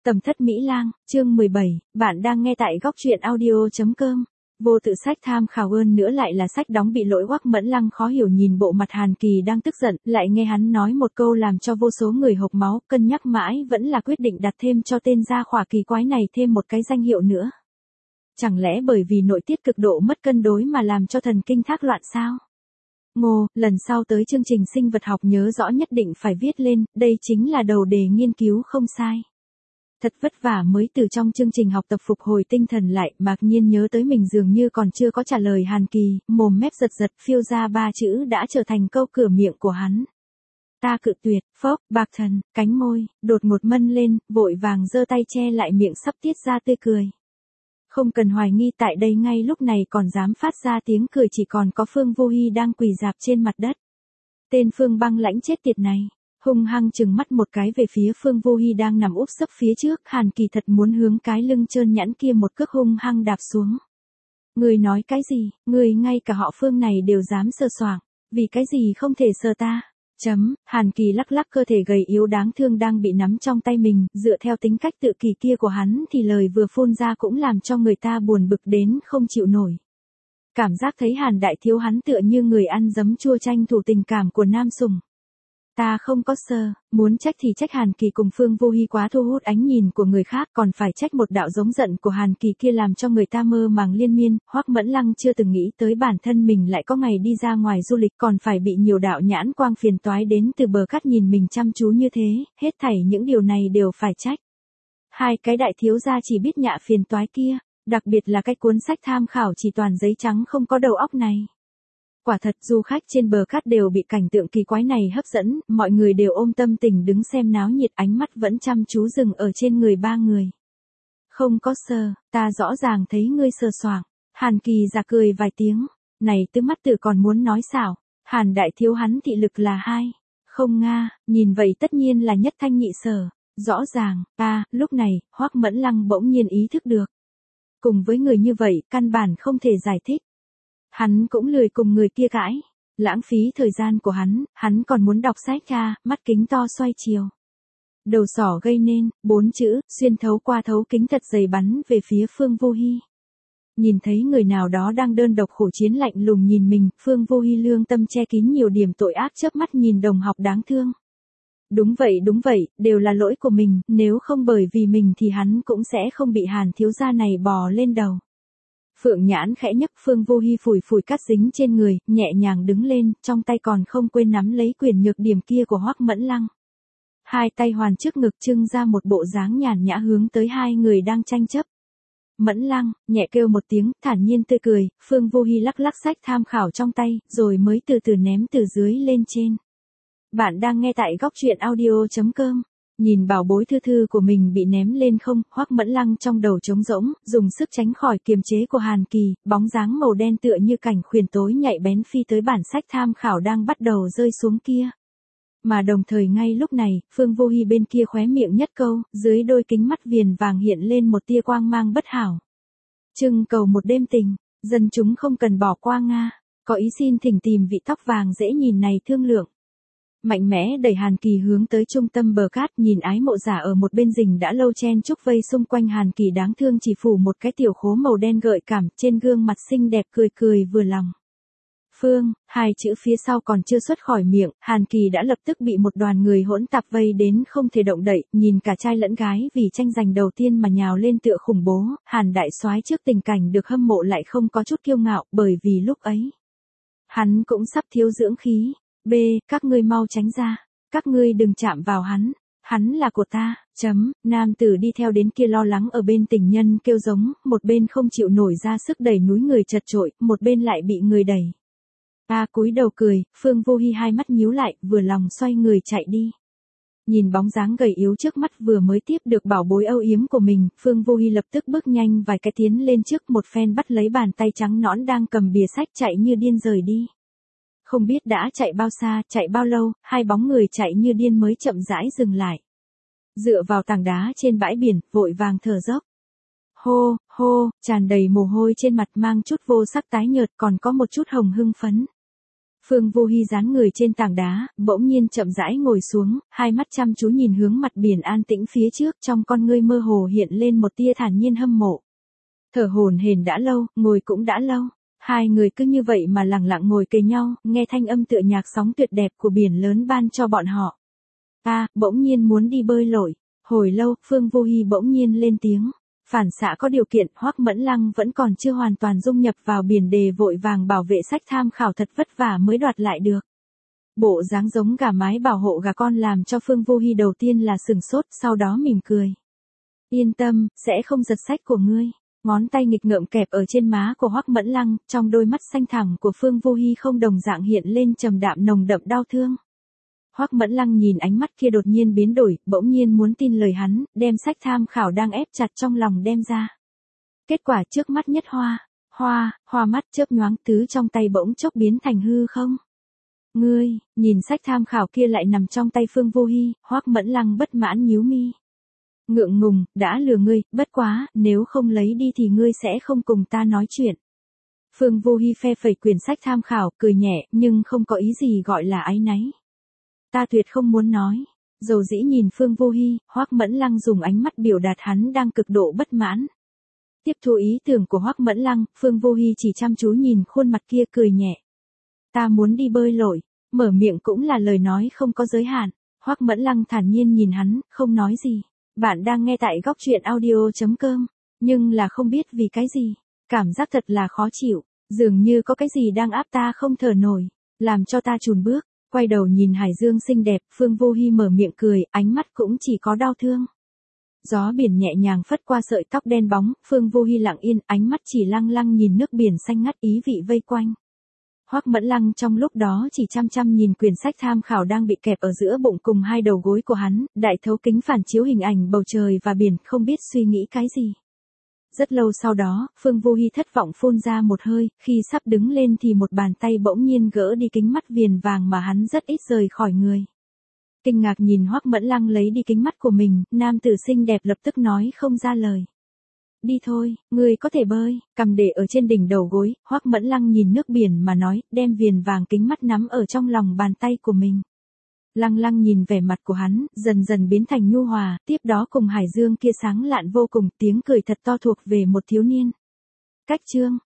Tầm thất Mỹ Lang, chương 17, bạn đang nghe tại góc truyện audio.com. Vô tự sách tham khảo hơn nữa lại là sách đóng bị lỗi. Hoắc Mẫn Lăng khó hiểu nhìn bộ mặt Hàn Kỳ đang tức giận, lại nghe hắn nói một câu làm cho vô số người hộc máu, cân nhắc mãi vẫn là quyết định đặt thêm cho tên gia khỏa kỳ quái này thêm một cái danh hiệu nữa. Chẳng lẽ bởi vì nội tiết cực độ mất cân đối mà làm cho thần kinh thác loạn sao? Ngô, lần sau tới chương trình sinh vật học nhớ rõ nhất định phải viết lên, đây chính là đầu đề nghiên cứu không sai. Thật vất vả mới từ trong chương trình học tập phục hồi tinh thần lại, Mạc Nhiên nhớ tới mình dường như còn chưa có trả lời Hàn Kỳ, mồm mép giật giật phiêu ra 3 chữ đã trở thành câu cửa miệng của hắn. Ta cự tuyệt, phốc, bạc thần, cánh môi, đột ngột mân lên, vội vàng giơ tay che lại miệng sắp tiết ra tươi cười. Không cần hoài nghi, tại đây ngay lúc này còn dám phát ra tiếng cười chỉ còn có Phương Vô Hi đang quỳ rạp trên mặt đất. Tên Phương Băng Lãnh chết tiệt này. Hung hăng chừng mắt một cái về phía Phương Vô Hi đang nằm úp sấp phía trước, Hàn Kỳ thật muốn hướng cái lưng trơn nhẵn kia một cước hung hăng đạp xuống. Ngươi nói cái gì, ngươi ngay cả họ Phương này đều dám sờ soạng, vì cái gì không thể sờ ta? Hàn Kỳ lắc lắc cơ thể gầy yếu đáng thương đang bị nắm trong tay mình, dựa theo tính cách tự kỳ kia của hắn thì lời vừa phun ra cũng làm cho người ta buồn bực đến không chịu nổi. Cảm giác thấy Hàn đại thiếu hắn tựa như người ăn giấm chua tranh thủ tình cảm của nam sủng. Ta không có sờ, muốn trách thì trách Hàn Kỳ cùng Phương Vô Hi quá thu hút ánh nhìn của người khác, còn phải trách một đạo giống giận của Hàn Kỳ kia làm cho người ta mơ màng liên miên. Hoắc Mẫn Lăng chưa từng nghĩ tới bản thân mình lại có ngày đi ra ngoài du lịch còn phải bị nhiều đạo nhãn quang phiền toái đến từ bờ cát nhìn mình chăm chú như thế, hết thảy những điều này đều phải trách. Hai cái đại thiếu gia chỉ biết nhạ phiền toái kia, đặc biệt là cái cuốn sách tham khảo chỉ toàn giấy trắng không có đầu óc này. Quả thật du khách trên bờ cát đều bị cảnh tượng kỳ quái này hấp dẫn, mọi người đều ôm tâm tình đứng xem náo nhiệt, ánh mắt vẫn chăm chú dừng ở trên người ba người. Không có sờ, ta rõ ràng thấy ngươi sờ soạng. Hàn Kỳ già cười vài tiếng, này Tư Mắt Tử còn muốn nói xảo, Hàn đại thiếu hắn thị lực là 2. Không nga, nhìn vậy tất nhiên là nhất thanh nhị sở, rõ ràng, lúc này, Hoắc Mẫn Lăng bỗng nhiên ý thức được. Cùng với người như vậy, căn bản không thể giải thích. Hắn cũng lười cùng người kia cãi, lãng phí thời gian của hắn còn muốn đọc sách mắt kính to xoay chiều. Đầu sỏ gây nên, 4 chữ, xuyên thấu qua thấu kính thật dày bắn về phía Phương Vô Hi. Nhìn thấy người nào đó đang đơn độc khổ chiến lạnh lùng nhìn mình, Phương Vô Hi lương tâm che kín nhiều điểm tội ác chớp mắt nhìn đồng học đáng thương. Đúng vậy, đều là lỗi của mình, nếu không bởi vì mình thì hắn cũng sẽ không bị Hàn thiếu gia này bò lên đầu. Phượng nhãn khẽ nhấc, Phương Vô Hi phủi phủi cát dính trên người, nhẹ nhàng đứng lên, trong tay còn không quên nắm lấy quyển nhược điểm kia của Hoắc Mẫn Lăng. Hai tay hoàn trước ngực trưng ra một bộ dáng nhàn nhã hướng tới hai người đang tranh chấp. Mẫn Lăng, nhẹ kêu một tiếng, thản nhiên tươi cười, Phương Vô Hi lắc lắc sách tham khảo trong tay, rồi mới từ từ ném từ dưới lên trên. Bạn đang nghe tại góc truyện audio.com. Nhìn bảo bối thư thư của mình bị ném lên không, Hoắc Mẫn Lăng trong đầu trống rỗng, dùng sức tránh khỏi kiềm chế của Hàn Kỳ, bóng dáng màu đen tựa như cảnh khuyển tối nhạy bén phi tới bản sách tham khảo đang bắt đầu rơi xuống kia. Mà đồng thời ngay lúc này, Phương Vô Hi bên kia khóe miệng nhất câu, dưới đôi kính mắt viền vàng hiện lên một tia quang mang bất hảo. Trưng cầu một đêm tình, dân chúng không cần bỏ qua nga, có ý xin thỉnh tìm vị tóc vàng dễ nhìn này thương lượng. Mạnh mẽ đẩy Hàn Kỳ hướng tới trung tâm bờ cát, nhìn ái mộ giả ở một bên rình đã lâu chen chúc vây xung quanh Hàn Kỳ đáng thương chỉ phủ một cái tiểu khố màu đen gợi cảm, trên gương mặt xinh đẹp cười vừa lòng. Phương, hai chữ phía sau còn chưa xuất khỏi miệng, Hàn Kỳ đã lập tức bị một đoàn người hỗn tạp vây đến không thể động đậy, nhìn cả trai lẫn gái vì tranh giành đầu tiên mà nhào lên tựa khủng bố. Hàn đại soái trước tình cảnh được hâm mộ lại không có chút kiêu ngạo, bởi vì lúc ấy hắn cũng sắp thiếu dưỡng khí. Các ngươi mau tránh ra, các ngươi đừng chạm vào hắn là của ta. Nam tử đi theo đến kia lo lắng ở bên tình nhân kêu giống, một bên không chịu nổi ra sức đẩy núi người chật chội, một bên lại bị người đẩy. Cúi đầu cười, Phương Vô Hi hai mắt nhíu lại, vừa lòng xoay người chạy đi. Nhìn bóng dáng gầy yếu trước mắt vừa mới tiếp được bảo bối âu yếm của mình, Phương Vô Hi lập tức bước nhanh vài cái tiến lên trước, một phen bắt lấy bàn tay trắng nõn đang cầm bìa sách chạy như điên rời đi. Không biết đã chạy bao xa, chạy bao lâu, hai bóng người chạy như điên mới chậm rãi dừng lại. Dựa vào tảng đá trên bãi biển, vội vàng thở dốc. Hô, tràn đầy mồ hôi trên mặt mang chút vô sắc tái nhợt còn có một chút hồng hưng phấn. Phương Vô Hy dán người trên tảng đá, bỗng nhiên chậm rãi ngồi xuống, hai mắt chăm chú nhìn hướng mặt biển an tĩnh phía trước, trong con ngươi mơ hồ hiện lên một tia thản nhiên hâm mộ. Thở hổn hển đã lâu, ngồi cũng đã lâu. Hai người cứ như vậy mà lặng lặng ngồi kề nhau, nghe thanh âm tựa nhạc sóng tuyệt đẹp của biển lớn ban cho bọn họ. Bỗng nhiên muốn đi bơi lội. Hồi lâu, Phương Vô Hy bỗng nhiên lên tiếng. Phản xạ có điều kiện, Hoắc Mẫn Lăng vẫn còn chưa hoàn toàn dung nhập vào biển đề vội vàng bảo vệ sách tham khảo thật vất vả mới đoạt lại được. Bộ dáng giống gà mái bảo hộ gà con làm cho Phương Vô Hy đầu tiên là sừng sốt, sau đó mỉm cười. Yên tâm, sẽ không giật sách của ngươi. Ngón tay nghịch ngợm kẹp ở trên má của Hoắc Mẫn Lăng, trong đôi mắt xanh thẳm của Phương Vô Hy không đồng dạng hiện lên trầm đạm nồng đậm đau thương. Hoắc Mẫn Lăng nhìn ánh mắt kia đột nhiên biến đổi, bỗng nhiên muốn tin lời hắn, đem sách tham khảo đang ép chặt trong lòng đem ra. Kết quả trước mắt nhất hoa mắt chớp nhoáng, thứ trong tay bỗng chốc biến thành hư không. Ngươi, nhìn sách tham khảo kia lại nằm trong tay Phương Vô Hy, Hoắc Mẫn Lăng bất mãn nhíu mi. Ngượng ngùng, đã lừa ngươi, bất quá, nếu không lấy đi thì ngươi sẽ không cùng ta nói chuyện. Phương Vô Hy phe phẩy quyển sách tham khảo, cười nhẹ, nhưng không có ý gì gọi là áy náy. Ta tuyệt không muốn nói. Dầu dĩ nhìn Phương Vô Hy, Hoắc Mẫn Lăng dùng ánh mắt biểu đạt hắn đang cực độ bất mãn. Tiếp thu ý tưởng của Hoắc Mẫn Lăng, Phương Vô Hy chỉ chăm chú nhìn khuôn mặt kia cười nhẹ. Ta muốn đi bơi lội, mở miệng cũng là lời nói không có giới hạn. Hoắc Mẫn Lăng thản nhiên nhìn hắn, không nói gì. Bạn đang nghe tại góc truyện audio.com, nhưng là không biết vì cái gì, cảm giác thật là khó chịu, dường như có cái gì đang áp ta không thở nổi, làm cho ta chùn bước. Quay đầu nhìn hải dương xinh đẹp, Phương Vô Hy mở miệng cười, ánh mắt cũng chỉ có đau thương. Gió biển nhẹ nhàng phất qua sợi tóc đen bóng, Phương Vô Hy lặng yên, ánh mắt chỉ lăng lăng nhìn nước biển xanh ngắt ý vị vây quanh. Hoắc Mẫn Lăng trong lúc đó chỉ chăm chăm nhìn quyển sách tham khảo đang bị kẹp ở giữa bụng cùng hai đầu gối của hắn, đại thấu kính phản chiếu hình ảnh bầu trời và biển, không biết suy nghĩ cái gì. Rất lâu sau đó, Phương Vô Hy thất vọng phun ra một hơi, khi sắp đứng lên thì một bàn tay bỗng nhiên gỡ đi kính mắt viền vàng mà hắn rất ít rời khỏi người. Kinh ngạc nhìn Hoắc Mẫn Lăng lấy đi kính mắt của mình, nam tử xinh đẹp lập tức nói không ra lời. Đi thôi, ngươi có thể bơi, cầm để ở trên đỉnh đầu gối, Hoắc Mẫn Lăng nhìn nước biển mà nói, đem viền vàng kính mắt nắm ở trong lòng bàn tay của mình. Lăng lăng nhìn vẻ mặt của hắn, dần dần biến thành nhu hòa, tiếp đó cùng hải dương kia sáng lạn vô cùng, tiếng cười thật to thuộc về một thiếu niên. Cách chương